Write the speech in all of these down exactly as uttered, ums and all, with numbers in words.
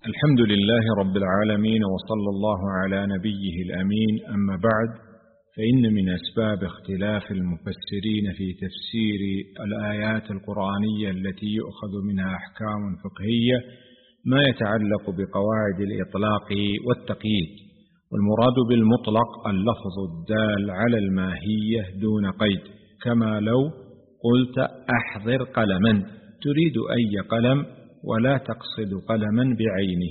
الحمد لله رب العالمين، وصلى الله على نبيه الأمين. أما بعد، فإن من أسباب اختلاف المفسرين في تفسير الآيات القرآنية التي يؤخذ منها أحكام فقهية ما يتعلق بقواعد الإطلاق والتقييد. والمراد بالمطلق اللفظ الدال على الماهية دون قيد، كما لو قلت أحضر قلما تريد أي قلم ولا تقصد قلما بعينه،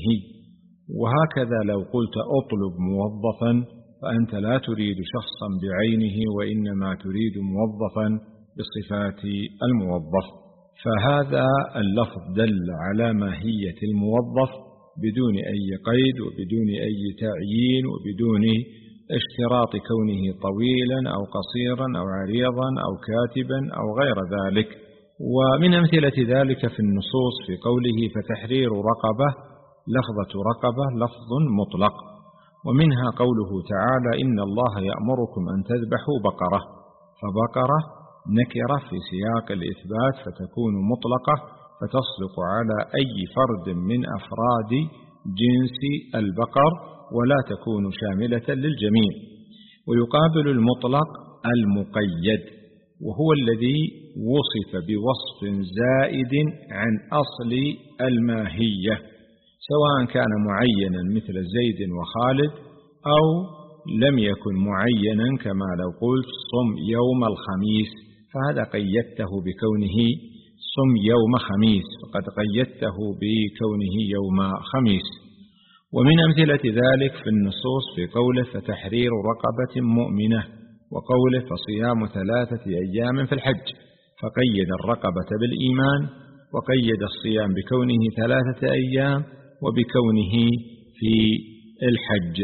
وهكذا لو قلت أطلب موظفا فأنت لا تريد شخصا بعينه، وإنما تريد موظفا بصفات الموظف. فهذا اللفظ دل على ماهية الموظف بدون أي قيد وبدون أي تعيين وبدون اشتراط كونه طويلا أو قصيرا أو عريضا أو كاتبا أو غير ذلك. ومن أمثلة ذلك في النصوص في قوله فتحرير رقبة، لفظة رقبة لفظ مطلق، ومنها قوله تعالى إن الله يأمركم أن تذبحوا بقرة، فبقرة نكرة في سياق الإثبات فتكون مطلقة فتصدق على أي فرد من أفراد جنس البقر ولا تكون شاملة للجميع. ويقابل المطلق المقيد، وهو الذي وصف بوصف زائد عن أصل الماهية، سواء كان معينا مثل زيد وخالد أو لم يكن معينا، كما لو قلت صم يوم الخميس فهذا قيدته بكونه صم يوم خميس، فقد قيدته بكونه يوم خميس. ومن أمثلة ذلك في النصوص في قوله فتحرير رقبة مؤمنة، وقوله فصيام ثلاثة أيام في الحج، فقيد الرقبة بالإيمان وقيد الصيام بكونه ثلاثة أيام وبكونه في الحج.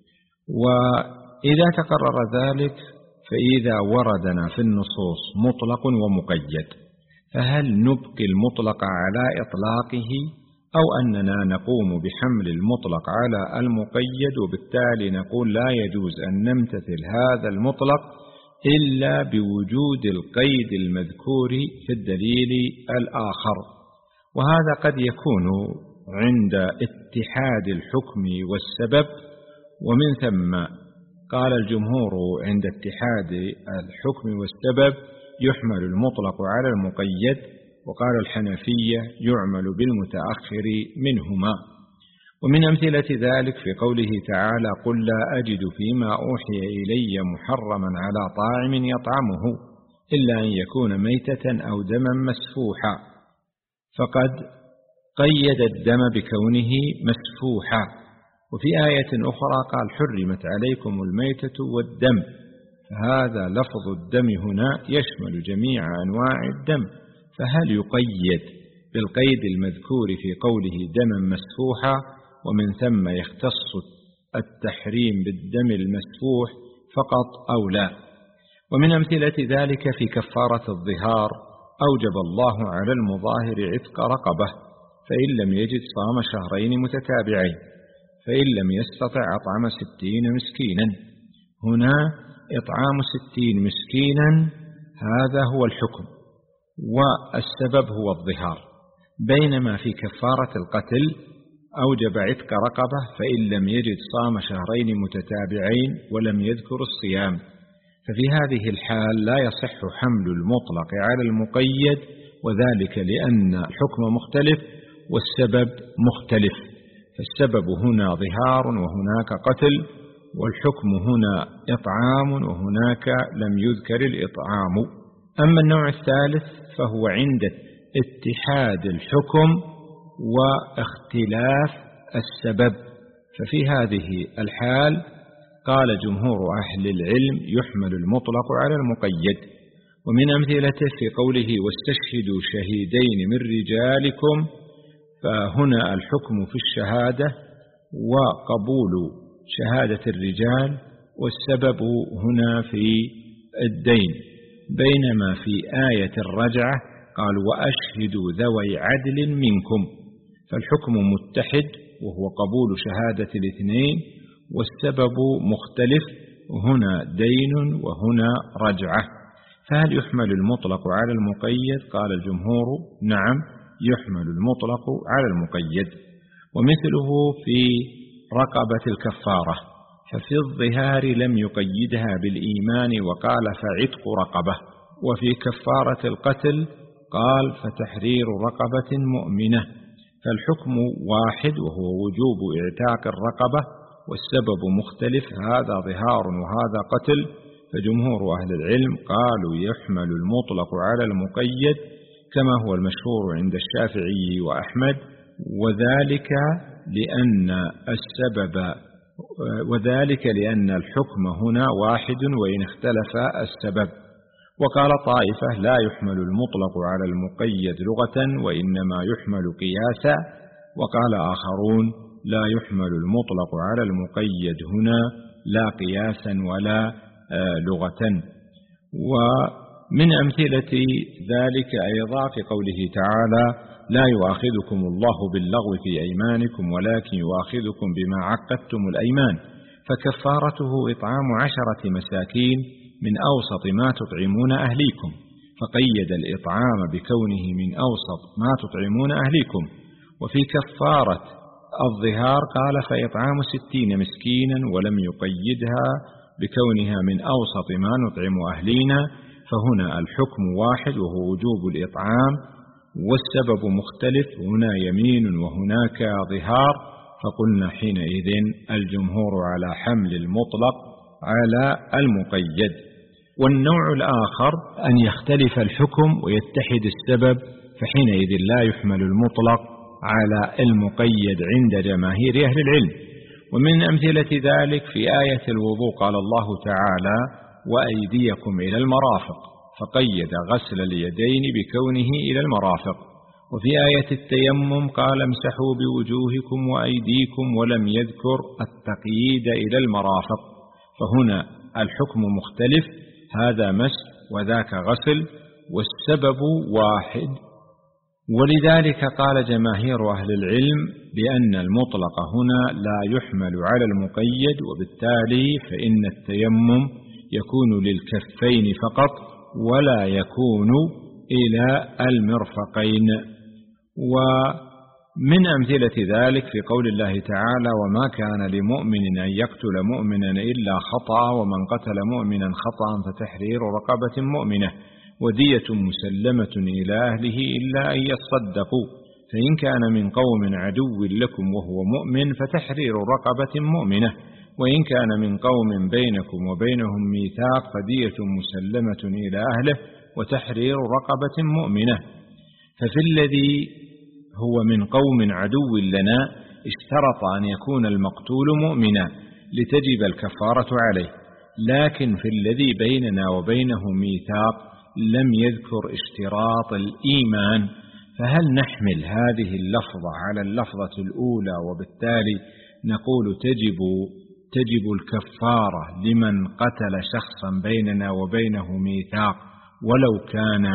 وإذا تقرر ذلك فإذا وردنا في النصوص مطلق ومقيد، فهل نبقي المطلق على إطلاقه أو أننا نقوم بحمل المطلق على المقيد، وبالتالي نقول لا يجوز أن نمتثل هذا المطلق إلا بوجود القيد المذكور في الدليل الآخر؟ وهذا قد يكون عند اتحاد الحكم والسبب، ومن ثم قال الجمهور عند اتحاد الحكم والسبب يحمل المطلق على المقيد، وقال الحنفية يعمل بالمتأخر منهما. ومن أمثلة ذلك في قوله تعالى قل لا أجد فيما أوحي إلي محرما على طاعم يطعمه إلا أن يكون ميتة أو دما مسفوحا، فقد قيد الدم بكونه مسفوحا. وفي آية أخرى قال حرمت عليكم الميتة والدم، فهذا لفظ الدم هنا يشمل جميع أنواع الدم، فهل يقيد بالقيد المذكور في قوله دما مسفوحا ومن ثم يختص التحريم بالدم المسفوح فقط أو لا؟ ومن أمثلة ذلك في كفارة الظهار أوجب الله على المظاهر عتق رقبة، فإن لم يجد صام شهرين متتابعين، فإن لم يستطع أطعم ستين مسكينا. هنا إطعام ستين مسكينا هذا هو الحكم والسبب هو الظهار، بينما في كفارة القتل أوجب عتق رقبة فإن لم يجد صام شهرين متتابعين ولم يذكر الصيام. ففي هذه الحال لا يصح حمل المطلق على المقيد، وذلك لأن الحكم مختلف والسبب مختلف، فالسبب هنا ظهار وهناك قتل، والحكم هنا إطعام وهناك لم يذكر الإطعام. أما النوع الثالث فهو عند اتحاد الحكم واختلاف السبب، ففي هذه الحال قال جمهور أهل العلم يحمل المطلق على المقيد. ومن أمثلته في قوله واستشهدوا شهيدين من رجالكم، فهنا الحكم في الشهادة وقبول شهادة الرجال، والسبب هنا في الدين، بينما في آية الرجعة قال وأشهدوا ذوي عدل منكم، فالحكم متحد وهو قبول شهادة الاثنين، والسبب مختلف، هنا دين وهنا رجعة. فهل يحمل المطلق على المقيد؟ قال الجمهور نعم، يحمل المطلق على المقيد. ومثله في رقبة الكفارة، ففي الظهار لم يقيدها بالإيمان وقال فعتق رقبة، وفي كفارة القتل قال فتحرير رقبة مؤمنة، فالحكم واحد وهو وجوب اعتاق الرقبة، والسبب مختلف، هذا ظهار وهذا قتل. فجمهور أهل العلم قالوا يحمل المطلق على المقيد كما هو المشهور عند الشافعي وأحمد، وذلك لأن السبب وذلك لأن الحكم هنا واحد وإن اختلف السبب. وقال طائفة لا يحمل المطلق على المقيد لغة وإنما يحمل قياسا، وقال آخرون لا يحمل المطلق على المقيد هنا لا قياسا ولا لغة. ومن أمثلة ذلك أيضا في قوله تعالى لا يؤاخذكم الله باللغو في أيمانكم ولكن يؤاخذكم بما عقدتم الأيمان، فكفارته إطعام عشرة مساكين من أوسط ما تطعمون أهليكم، فقيد الإطعام بكونه من أوسط ما تطعمون أهليكم. وفي كفارة الظهار قال فإطعام ستين مسكينا ولم يقيدها بكونها من أوسط ما نطعم أهلينا، فهنا الحكم واحد وهو وجوب الإطعام، والسبب مختلف، هنا يمين وهناك ظهار، فقلنا حينئذ الجمهور على حمل المطلق على المقيد. والنوع الآخر أن يختلف الحكم ويتحد السبب، فحينئذ لا يحمل المطلق على المقيد عند جماهير أهل العلم. ومن أمثلة ذلك في آية الوضوء قال الله تعالى وأيديكم إلى المرافق، فقيد غسل اليدين بكونه إلى المرافق. وفي آية التيمم قال امسحوا بوجوهكم وأيديكم ولم يذكر التقييد إلى المرافق، فهنا الحكم مختلف، هذا مسح وذاك غسل والسبب واحد. ولذلك قال جماهير أهل العلم بأن المطلق هنا لا يحمل على المقيد، وبالتالي فإن التيمم يكون للكفين فقط ولا يكون إلى المرفقين. ومن أمثلة ذلك في قول الله تعالى وما كان لمؤمن أن يقتل مؤمنا إلا خطأ ومن قتل مؤمنا خطأ فتحرير رقبة مؤمنة ودية مسلمة إلى أهله إلا أن يصدقوا، فإن كان من قوم عدو لكم وهو مؤمن فتحرير رقبة مؤمنة، وإن كان من قوم بينكم وبينهم ميثاق فدية مسلمة إلى أهله وتحرير رقبة مؤمنة. ففي الذي هو من قوم عدو لنا اشترط أن يكون المقتول مؤمنا لتجب الكفارة عليه، لكن في الذي بيننا وبينه ميثاق لم يذكر اشتراط الإيمان، فهل نحمل هذه اللفظة على اللفظة الأولى وبالتالي نقول تجب تجب الكفارة لمن قتل شخصا بيننا وبينه ميثاق ولو كان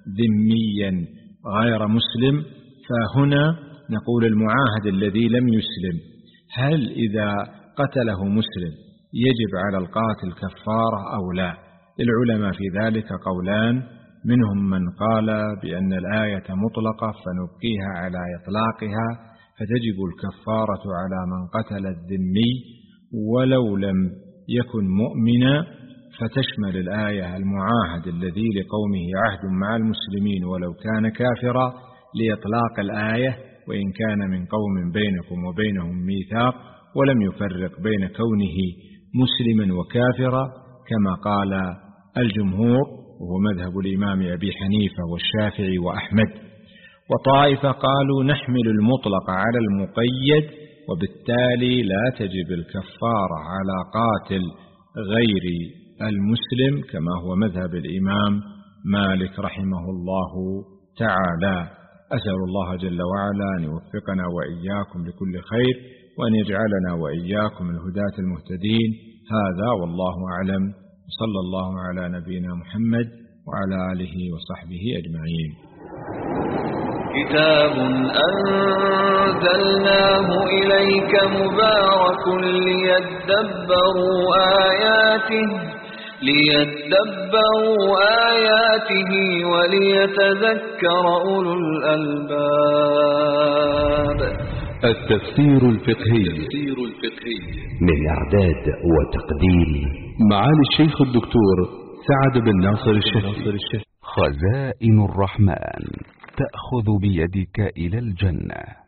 ذميا غير مسلم؟ فهنا نقول المعاهد الذي لم يسلم هل إذا قتله مسلم يجب على القاتل كفارة أو لا؟ العلماء في ذلك قولان، منهم من قال بأن الآية مطلقة فنبقيها على إطلاقها فتجب الكفارة على من قتل الذمي ولو لم يكن مؤمنا، فتشمل الآية المعاهد الذي لقومه عهد مع المسلمين ولو كان كافرا لإطلاق الآية، وإن كان من قوم بينكم وبينهم ميثاق، ولم يفرق بين كونه مسلما وكافرا كما قال الجمهور وهو مذهب الإمام أبي حنيفة والشافعي وأحمد. وطائفة قالوا نحمل المطلق على المقيد وبالتالي لا تجب الكفارة على قاتل غير المسلم كما هو مذهب الإمام مالك رحمه الله تعالى. أسأل الله جل وعلا أن يوفقنا وإياكم لكل خير وأن يجعلنا وإياكم الهداة المهتدين. هذا والله أعلم، صلى الله على نبينا محمد وعلى آله وصحبه أجمعين. كتاب أنزلناه إليك مبارك ليدبروا آياته ليدبروا آياته وليتذكر أولو الألباب. التفسير الفقهي من إعداد وتقديم معالي الشيخ الدكتور سعد بن ناصر الشهري. خزائن الرحمن تأخذ بيدك إلى الجنة.